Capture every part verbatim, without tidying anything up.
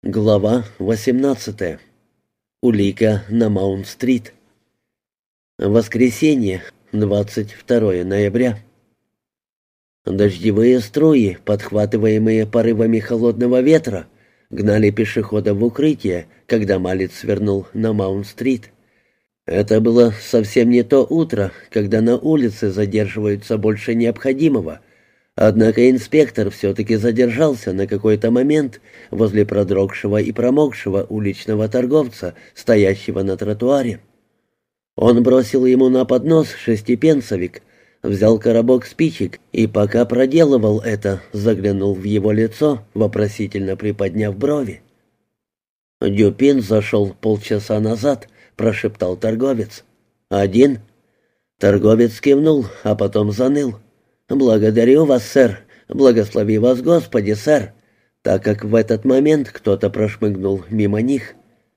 Глава восемнадцатая. Улика на Маунт-стрит. Воскресенье, двадцать второе ноября. Дождевые струи, подхватываемые порывами холодного ветра, гнали пешехода в укрытие, когда Малец свернул на Маунт-стрит. Это было совсем не то утро, когда на улице задерживаются больше необходимого. Однако инспектор все-таки задержался на какой-то момент возле продрогшего и промокшего уличного торговца, стоящего на тротуаре. Он бросил ему на поднос шестипенсовик, взял коробок спичек и, пока проделывал это, заглянул в его лицо, вопросительно приподняв брови. «Дюпин зашел полчаса назад», — прошептал торговец. «Один?» Торговец кивнул, а потом заныл. «Благодарю вас, сэр. Благослови вас, Господи, сэр», так как в этот момент кто-то прошмыгнул мимо них.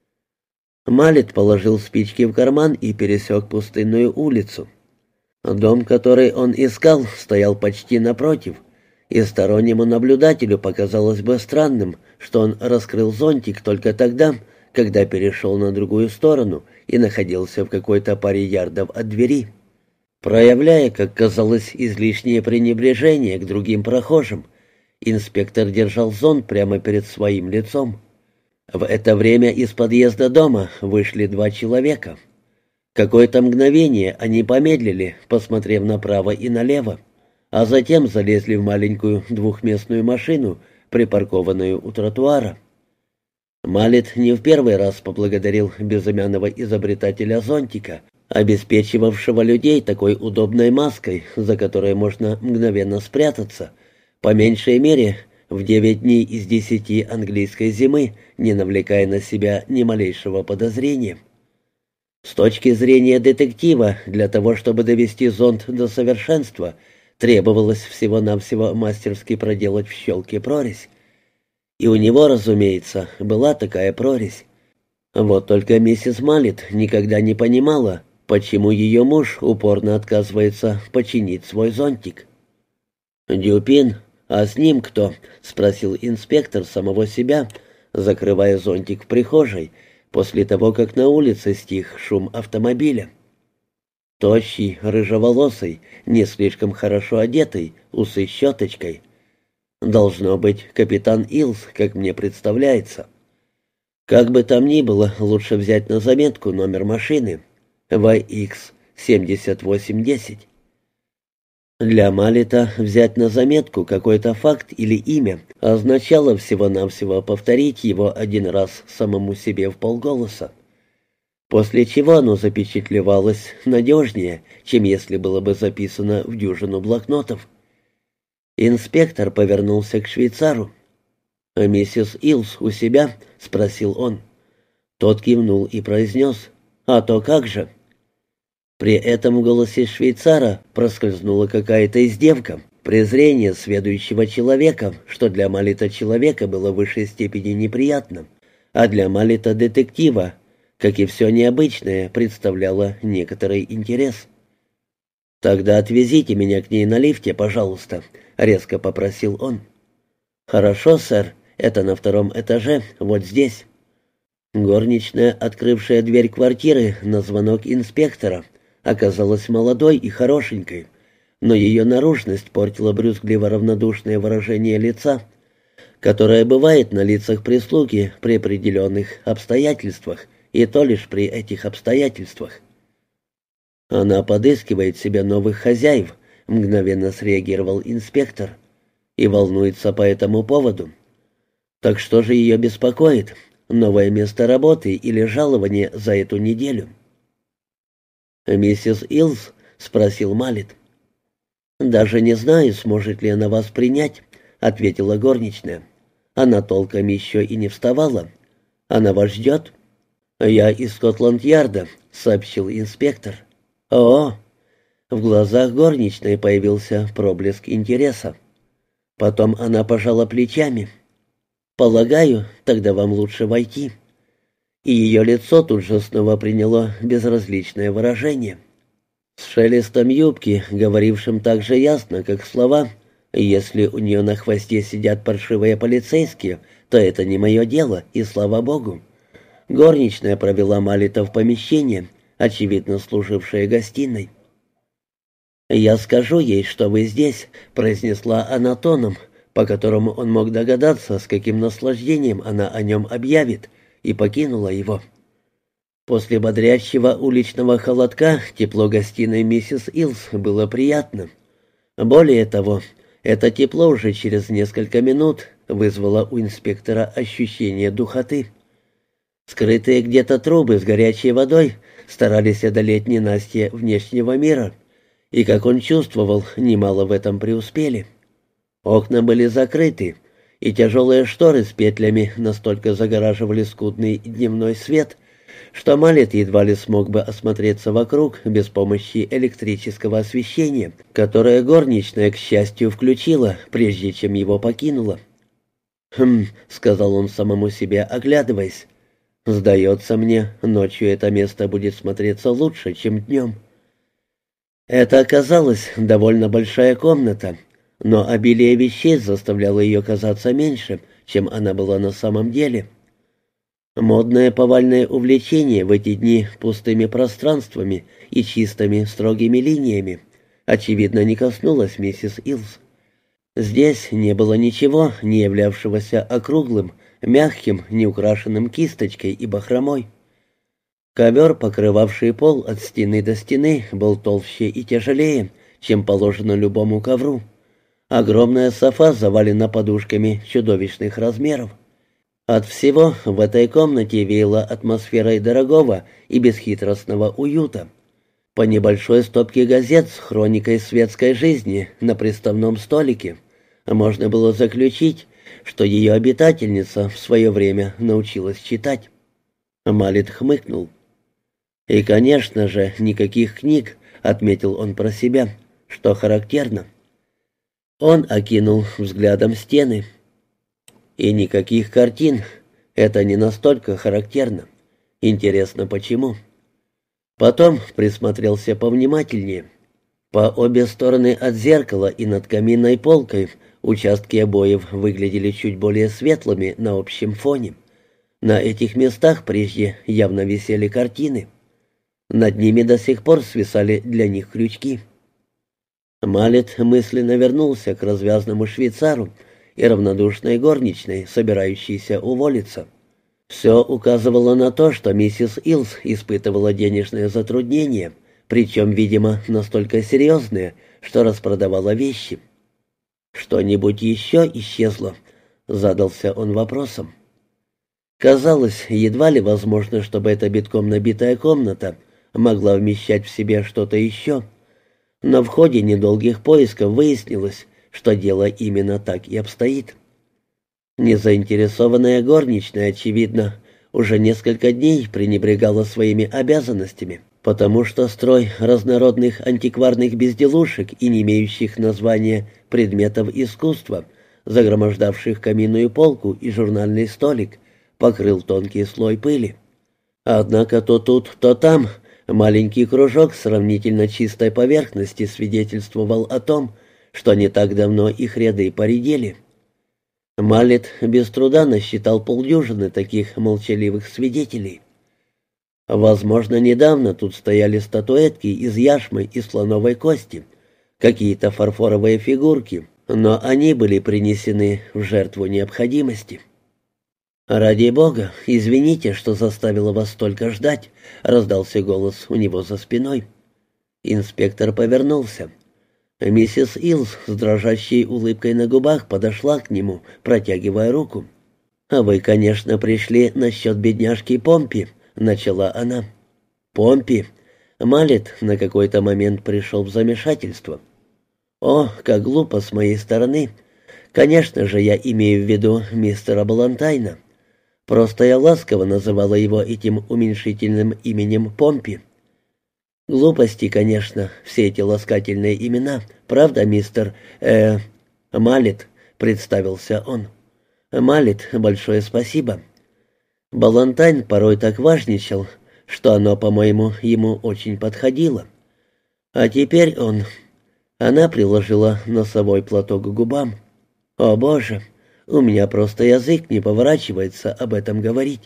Малет положил спички в карман и пересек пустынную улицу. Дом, который он искал, стоял почти напротив, и стороннему наблюдателю показалось бы странным, что он раскрыл зонтик только тогда, когда перешел на другую сторону и находился в какой-то паре ярдов от двери. Проявляя, как казалось, излишнее пренебрежение к другим прохожим, инспектор держал зонт прямо перед своим лицом. В это время из подъезда дома вышли два человека. Какое-то мгновение они помедлили, посмотрев направо и налево, а затем залезли в маленькую двухместную машину, припаркованную у тротуара. Малет не в первый раз поблагодарил безымянного изобретателя зонтика, обеспечивавшего людей такой удобной маской, за которой можно мгновенно спрятаться, по меньшей мере в девять дней из десяти английской зимы, не навлекая на себя ни малейшего подозрения. С точки зрения детектива, для того, чтобы довести зонт до совершенства, требовалось всего-навсего мастерски проделать в щелке прорезь. И у него, разумеется, была такая прорезь. Вот только миссис Малет никогда не понимала, почему ее муж упорно отказывается починить свой зонтик. «Дюпин, а с ним кто?» — спросил инспектор самого себя, закрывая зонтик в прихожей, после того, как на улице стих шум автомобиля. Тощий, рыжеволосый, не слишком хорошо одетый, усы щеточкой. Должно быть, капитан Илс, как мне представляется. Как бы там ни было, лучше взять на заметку номер машины. вэ икс семьдесят восемь десять. Для Малета взять на заметку какой-то факт или имя означало всего-навсего повторить его один раз самому себе вполголоса, после чего оно запечатлевалось надежнее, чем если было бы записано в дюжину блокнотов. Инспектор повернулся к швейцару. «А миссис Илс у себя?» — спросил он. Тот кивнул и произнес: «А то как же?» При этом в голосе швейцара проскользнула какая-то издевка, презрение сведущего человека, что для Малета человека было в высшей степени неприятно, а для Малета детектива, как и все необычное, представляло некоторый интерес. «Тогда отвезите меня к ней на лифте, пожалуйста», — резко попросил он. «Хорошо, сэр, это на втором этаже, вот здесь». Горничная, открывшая дверь квартиры на звонок инспектора, оказалась молодой и хорошенькой, но ее наружность портила брюзгливо-равнодушное выражение лица, которое бывает на лицах прислуги при определенных обстоятельствах, и то лишь при этих обстоятельствах. «Она подыскивает себе новых хозяев», — мгновенно среагировал инспектор, «и волнуется по этому поводу. Так что же ее беспокоит? Новое место работы или жалование за эту неделю?» «Миссис Илс?» — спросил Малет. «Даже не знаю, сможет ли она вас принять», — ответила горничная. «Она толком еще и не вставала. Она вас ждет?» «Я из Скотланд-Ярда», — сообщил инспектор. «О!» В глазах горничной появился проблеск интереса. Потом она пожала плечами. «Полагаю, тогда вам лучше войти». И ее лицо тут же снова приняло безразличное выражение. С шелестом юбки, говорившим так же ясно, как слова, Если у нее на хвосте сидят паршивые полицейские, то это не мое дело, и слава богу. Горничная провела Малита в помещение, очевидно служившее гостиной. «Я скажу ей, что вы здесь», — произнесла она тоном, по которому он мог догадаться, с каким наслаждением она о нем объявит, и покинула его. После бодрящего уличного холодка тепло гостиной миссис Илс было приятно. Более того, это тепло уже через несколько минут вызвало у инспектора ощущение духоты. Скрытые где-то трубы с горячей водой старались одолеть ненастье внешнего мира, и, как он чувствовал, немало в этом преуспели. Окна были закрыты, и тяжелые шторы с петлями настолько загораживали скудный дневной свет, что Малет едва ли смог бы осмотреться вокруг без помощи электрического освещения, которое горничная, к счастью, включила, прежде чем его покинула. «Хм», — сказал он самому себе, оглядываясь, — «сдается мне, ночью это место будет смотреться лучше, чем днем». Это оказалась довольно большая комната, но обилие вещей заставляло ее казаться меньше, чем она была на самом деле. Модное повальное увлечение в эти дни пустыми пространствами и чистыми строгими линиями, очевидно, не коснулось миссис Илс. Здесь не было ничего, не являвшегося округлым, мягким, неукрашенным кисточкой и бахромой. Ковер, покрывавший пол от стены до стены, был толще и тяжелее, чем положено любому ковру. Огромная софа завалена подушками чудовищных размеров. От всего в этой комнате веяло атмосферой дорогого и бесхитростного уюта. По небольшой стопке газет с хроникой светской жизни на приставном столике можно было заключить, что ее обитательница в свое время научилась читать. Малет хмыкнул. «И, конечно же, никаких книг», — отметил он про себя, что характерно. Он окинул взглядом стены. «И никаких картин. Это не настолько характерно. Интересно, почему?» Потом присмотрелся повнимательнее. По обе стороны от зеркала и над каминной полкой участки обоев выглядели чуть более светлыми на общем фоне. На этих местах прежде явно висели картины. Над ними до сих пор свисали для них крючки. Малет мысленно вернулся к развязному швейцару и равнодушной горничной, собирающейся уволиться. Все указывало на то, что миссис Илс испытывала денежные затруднения, причем, видимо, настолько серьезные, что распродавала вещи. «Что-нибудь еще исчезло?» — задался он вопросом. Казалось, едва ли возможно, чтобы эта битком набитая комната могла вмещать в себе что-то еще. Но в ходе недолгих поисков выяснилось, что дело именно так и обстоит. Незаинтересованная горничная, очевидно, уже несколько дней пренебрегала своими обязанностями, потому что строй разнородных антикварных безделушек и не имеющих названия предметов искусства, загромождавших каминную полку и журнальный столик, покрыл тонкий слой пыли. Однако то тут, то там маленький кружок сравнительно чистой поверхности свидетельствовал о том, что не так давно их ряды поредели. Малет без труда насчитал полдюжины таких молчаливых свидетелей. Возможно, недавно тут стояли статуэтки из яшмы и слоновой кости, какие-то фарфоровые фигурки, но они были принесены в жертву необходимости. «Ради бога, извините, что заставила вас столько ждать», — раздался голос у него за спиной. Инспектор повернулся. Миссис Илс с дрожащей улыбкой на губах подошла к нему, протягивая руку. «А вы, конечно, пришли насчет бедняжки Помпи», — начала она. «Помпи?» Малет на какой-то момент пришел в замешательство. «О, как глупо с моей стороны. Конечно же, я имею в виду мистера Балантайна. Просто я ласково называла его этим уменьшительным именем Помпи. Глупости, конечно, все эти ласкательные имена. Правда, мистер... э Малет», — представился он. «Малет, большое спасибо. Балантайн порой так важничал, что оно, по-моему, ему очень подходило. А теперь он... Она приложила носовой платок к губам. «О, Боже, у меня просто язык не поворачивается об этом говорить».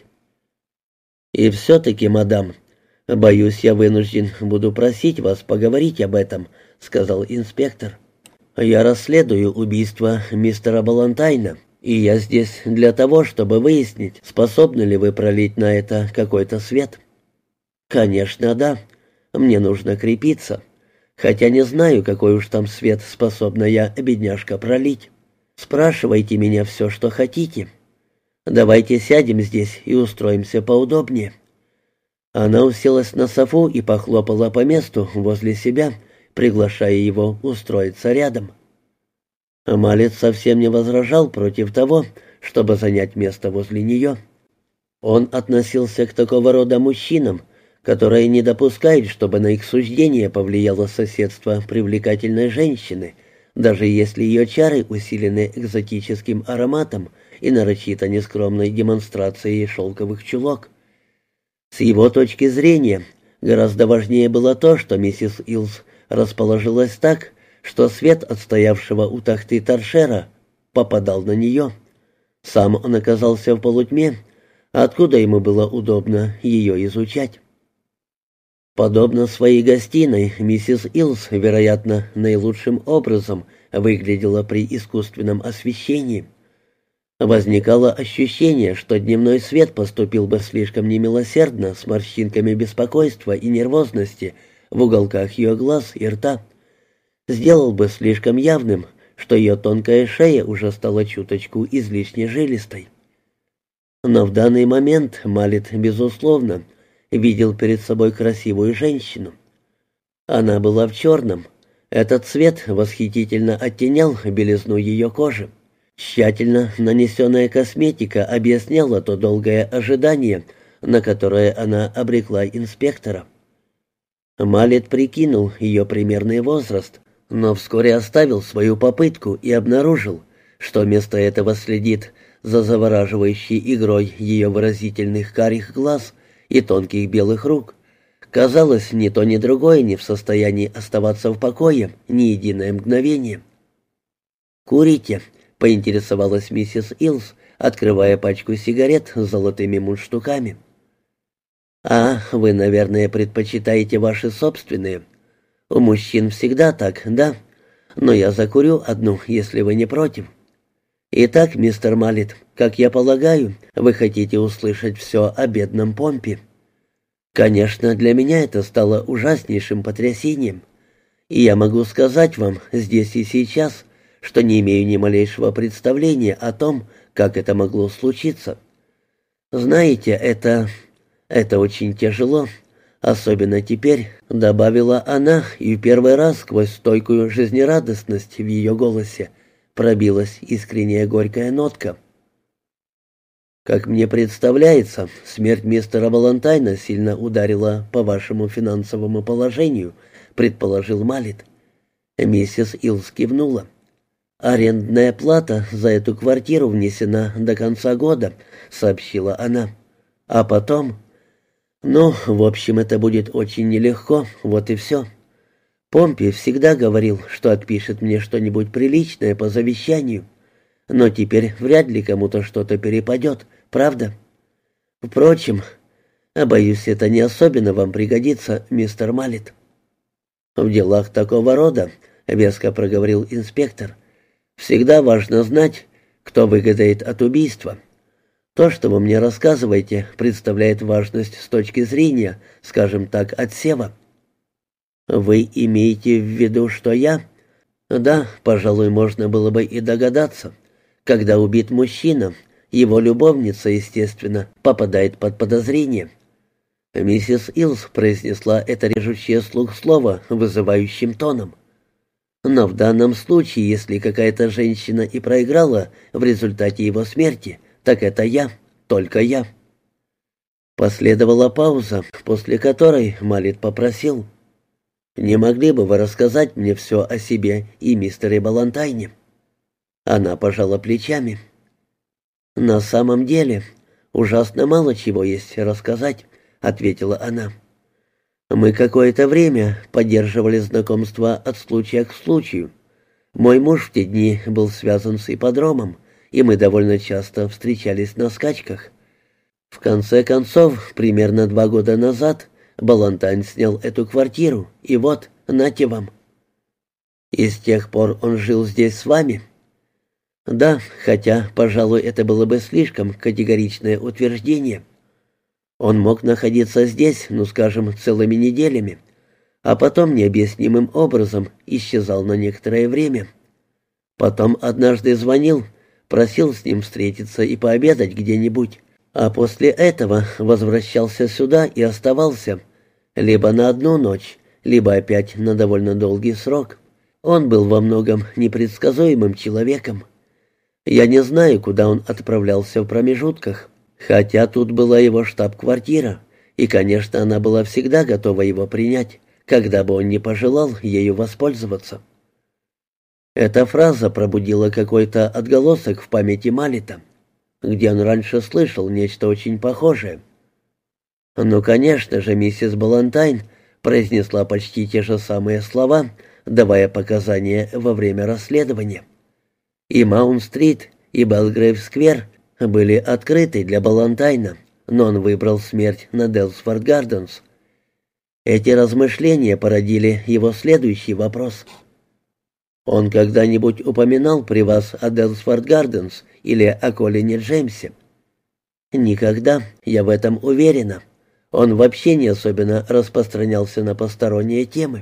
«И все-таки, мадам, боюсь, я вынужден буду просить вас поговорить об этом», — сказал инспектор. «Я расследую убийство мистера Балантайна, и я здесь для того, чтобы выяснить, способны ли вы пролить на это какой-то свет». «Конечно, да. Мне нужно крепиться. Хотя не знаю, какой уж там свет способна я, бедняжка, пролить. Спрашивайте меня все, что хотите. Давайте сядем здесь и устроимся поудобнее». Она уселась на софу и похлопала по месту возле себя, приглашая его устроиться рядом. Малец совсем не возражал против того, чтобы занять место возле нее. Он относился к такого рода мужчинам, которые не допускают, чтобы на их суждение повлияло соседство привлекательной женщины, даже если ее чары усилены экзотическим ароматом и нарочито нескромной демонстрацией шелковых чулок. С его точки зрения, гораздо важнее было то, что миссис Илс расположилась так, что свет от стоявшего у тахты торшера попадал на нее. Сам он оказался в полутьме, откуда ему было удобно ее изучать. Подобно своей гостиной, миссис Илс, вероятно, наилучшим образом выглядела при искусственном освещении. Возникало ощущение, что дневной свет поступил бы слишком немилосердно с морщинками беспокойства и нервозности в уголках ее глаз и рта. Сделал бы слишком явным, что ее тонкая шея уже стала чуточку излишне жилистой. Но в данный момент Малет, безусловно, видел перед собой красивую женщину. Она была в черном. Этот цвет восхитительно оттенял белизну ее кожи. Тщательно нанесенная косметика объясняла то долгое ожидание, на которое она обрекла инспектора. Малет прикинул ее примерный возраст, но вскоре оставил свою попытку и обнаружил, что вместо этого следит за завораживающей игрой ее выразительных карих глаз и тонких белых рук. Казалось, ни то, ни другое не в состоянии оставаться в покое ни единое мгновение. «Курите?» — поинтересовалась миссис Илс, открывая пачку сигарет с золотыми мундштуками. «А, вы, наверное, предпочитаете ваши собственные. У мужчин всегда так, да? Но я закурю одну, если вы не против. Итак, мистер Малет, как я полагаю, вы хотите услышать все о бедном Помпе. Конечно, для меня это стало ужаснейшим потрясением. И я могу сказать вам здесь и сейчас, что не имею ни малейшего представления о том, как это могло случиться. Знаете, это... это очень тяжело, особенно теперь», — добавила она, и в первый раз сквозь стойкую жизнерадостность в ее голосе пробилась искренняя горькая нотка. «Как мне представляется, смерть мистера Балантайна сильно ударила по вашему финансовому положению», — предположил Малет. Миссис Илс кивнула. «Арендная плата за эту квартиру внесена до конца года», — сообщила она. «А потом...» «Ну, в общем, это будет очень нелегко, вот и все. Помпи всегда говорил, что отпишет мне что-нибудь приличное по завещанию, но теперь вряд ли кому-то что-то перепадет, правда? Впрочем, боюсь, это не особенно вам пригодится, мистер Малет». «В делах такого рода», — веско проговорил инспектор, — «всегда важно знать, кто выгодает от убийства. То, что вы мне рассказываете, представляет важность с точки зрения, скажем так, отсева». «Вы имеете в виду, что я?» «Да, пожалуй, можно было бы и догадаться. Когда убит мужчина, его любовница, естественно, попадает под подозрение». Миссис Илс произнесла это режущее слух слово вызывающим тоном. «Но в данном случае, если какая-то женщина и проиграла в результате его смерти, так это я, только я». Последовала пауза, после которой Малет попросил: «Не могли бы вы рассказать мне все о себе и мистере Балантайне?» Она пожала плечами. «На самом деле, ужасно мало чего есть рассказать», — ответила она. Мы какое-то время поддерживали знакомство от случая к случаю. Мой муж в те дни был связан с ипподромом, и мы довольно часто встречались на скачках. В конце концов, примерно два года назад, Балантайн снял эту квартиру, и вот, нате вам. И с тех пор он жил здесь с вами? Да, хотя, пожалуй, это было бы слишком категоричное утверждение. Он мог находиться здесь, ну, скажем, целыми неделями, а потом необъяснимым образом исчезал на некоторое время. Потом однажды звонил, просил с ним встретиться и пообедать где-нибудь, а после этого возвращался сюда и оставался либо на одну ночь, либо опять на довольно долгий срок. Он был во многом непредсказуемым человеком. Я не знаю, куда он отправлялся в промежутках, хотя тут была его штаб-квартира, и, конечно, она была всегда готова его принять, когда бы он не пожелал ею воспользоваться. Эта фраза пробудила какой-то отголосок в памяти Малита, где он раньше слышал нечто очень похожее. «Ну, конечно же, миссис Балантайн произнесла почти те же самые слова, давая показания во время расследования. И Маунт-стрит, и Белгрейв-сквер были открыты для Балантайна, но он выбрал смерть на Делсфорд-Гарденс. Эти размышления породили его следующий вопрос. «Он когда-нибудь упоминал при вас о Делсфорд-Гарденс или о Колине Джеймсе?» «Никогда, я в этом уверена. Он вообще не особенно распространялся на посторонние темы».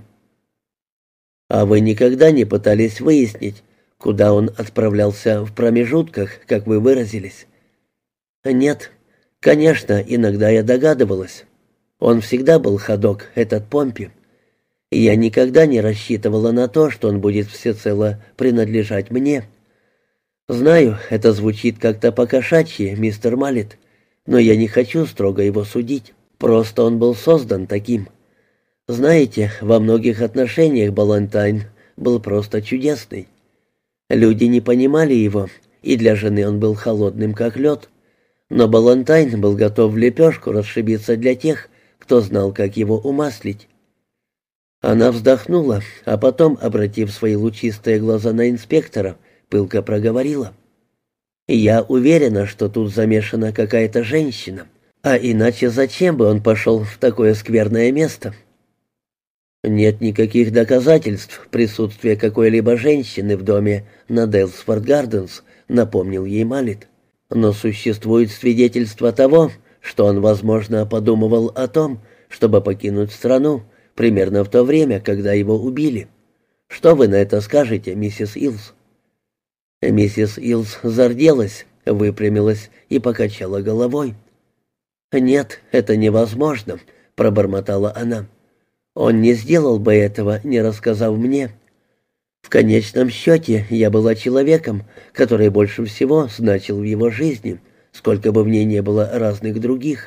«А вы никогда не пытались выяснить, куда он отправлялся в промежутках, как вы выразились?» «Нет. Конечно, иногда я догадывалась. Он всегда был ходок, этот Помпи. Я никогда не рассчитывала на то, что он будет всецело принадлежать мне. Знаю, это звучит как-то по-кошачьи, мистер Маллет, но я не хочу строго его судить. Просто он был создан таким. Знаете, во многих отношениях Балантайн был просто чудесный. Люди не понимали его, и для жены он был холодным, как лед. Но Балантайн был готов в лепешку расшибиться для тех, кто знал, как его умаслить. Она вздохнула, а потом, обратив свои лучистые глаза на инспектора, пылко проговорила. «Я уверена, что тут замешана какая-то женщина, а иначе зачем бы он пошел в такое скверное место?» «Нет никаких доказательств присутствия какой-либо женщины в доме на Делсфорд-Гарденс», — напомнил ей Маллет. «Но существует свидетельство того, что он, возможно, подумывал о том, чтобы покинуть страну, примерно в то время, когда его убили. Что вы на это скажете, миссис Илс?» Миссис Илс зарделась, выпрямилась и покачала головой. «Нет, это невозможно», — пробормотала она. «Он не сделал бы этого, не рассказав мне. В конечном счете я была человеком, который больше всего значил в его жизни, сколько бы в ней не было разных других».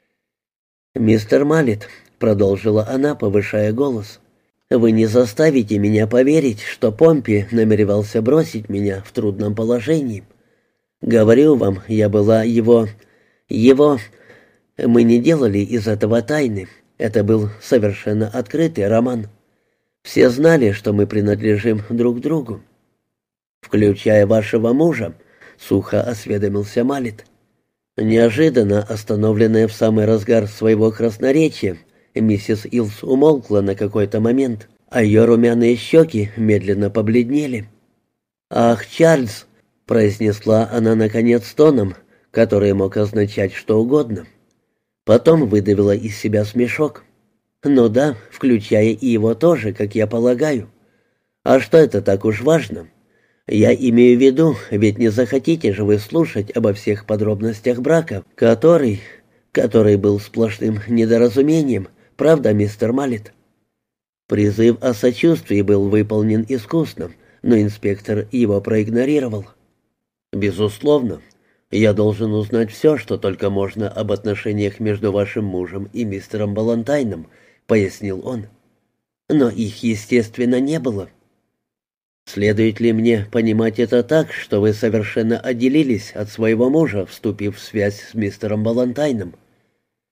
«Мистер Маллет», — продолжила она, повышая голос, — «вы не заставите меня поверить, что Помпи намеревался бросить меня в трудном положении. Говорю вам, я была его... его... Мы не делали из этого тайны. Это был совершенно открытый роман. Все знали, что мы принадлежим друг другу». «Включая вашего мужа», — сухо осведомился Маллет. Неожиданно остановленная в самый разгар своего красноречия, миссис Илс умолкла на какой-то момент, а ее румяные щеки медленно побледнели. «Ах, Чарльз!» — произнесла она наконец тоном, который мог означать что угодно. Потом выдавила из себя смешок. «Ну да, включая и его тоже, как я полагаю. А что это так уж важно? Я имею в виду, ведь не захотите же вы слушать обо всех подробностях брака, который... который был сплошным недоразумением, правда, мистер Маллет?» Призыв о сочувствии был выполнен искусно, но инспектор его проигнорировал. «Безусловно. Я должен узнать все, что только можно об отношениях между вашим мужем и мистером Балантайном», — пояснил он. «Но их, естественно, не было». «Следует ли мне понимать это так, что вы совершенно отделились от своего мужа, вступив в связь с мистером Балантайном?»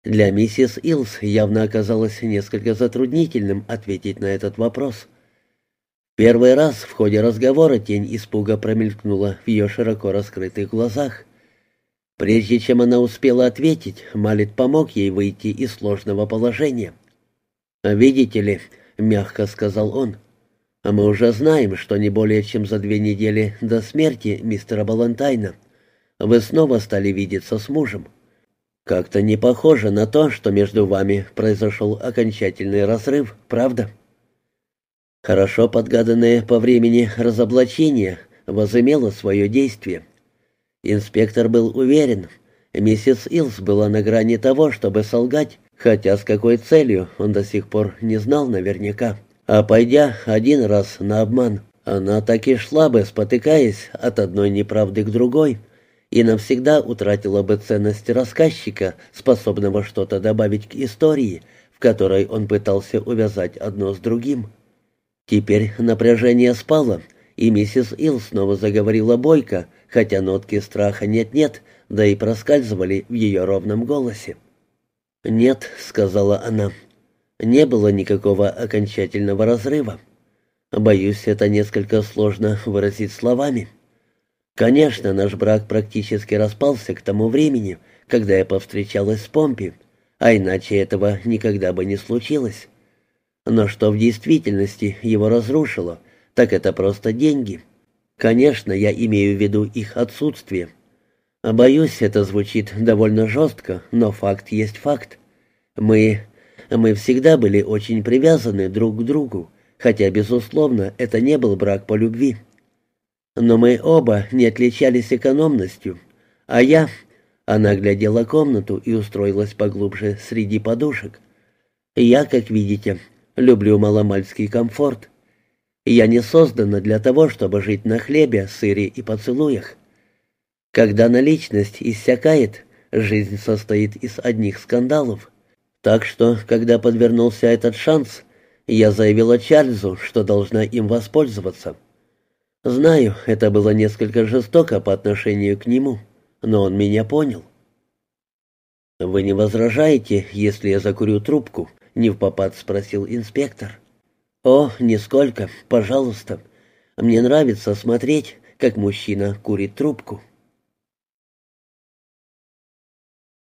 Для миссис Илс явно оказалось несколько затруднительным ответить на этот вопрос. Первый раз в ходе разговора тень испуга промелькнула в ее широко раскрытых глазах. Прежде чем она успела ответить, Малет помог ей выйти из сложного положения. «Видите ли», — мягко сказал он, — «мы уже знаем, что не более чем за две недели до смерти мистера Балантайна вы снова стали видеться с мужем. Как-то не похоже на то, что между вами произошел окончательный разрыв, правда?» Хорошо подгаданное по времени разоблачение возымело свое действие. Инспектор был уверен, миссис Илс была на грани того, чтобы солгать, хотя с какой целью он до сих пор не знал наверняка. А пойдя один раз на обман, она так и шла бы, спотыкаясь от одной неправды к другой, и навсегда утратила бы ценность рассказчика, способного что-то добавить к истории, в которой он пытался увязать одно с другим. Теперь напряжение спало, и миссис Илл снова заговорила бойко, хотя нотки страха нет-нет, да и проскальзывали в ее ровном голосе. «Нет», — сказала она, — «не было никакого окончательного разрыва. Боюсь, это несколько сложно выразить словами. Конечно, наш брак практически распался к тому времени, когда я повстречалась с Помпи, а иначе этого никогда бы не случилось. Но что в действительности его разрушило, так это просто деньги. Конечно, я имею в виду их отсутствие. Боюсь, это звучит довольно жестко, но факт есть факт. Мы... мы всегда были очень привязаны друг к другу, хотя, безусловно, это не был брак по любви. Но мы оба не отличались экономностью, а я... Она глядела комнату и устроилась поглубже среди подушек. Я, как видите, люблю маломальский комфорт. Я не создана для того, чтобы жить на хлебе, сыре и поцелуях. Когда наличность иссякает, жизнь состоит из одних скандалов. Так что, когда подвернулся этот шанс, я заявила Чарльзу, что должна им воспользоваться. Знаю, это было несколько жестоко по отношению к нему, но он меня понял. «Вы не возражаете, если я закурю трубку?» — невпопад спросил инспектор. «О, нисколько, пожалуйста. Мне нравится смотреть, как мужчина курит трубку».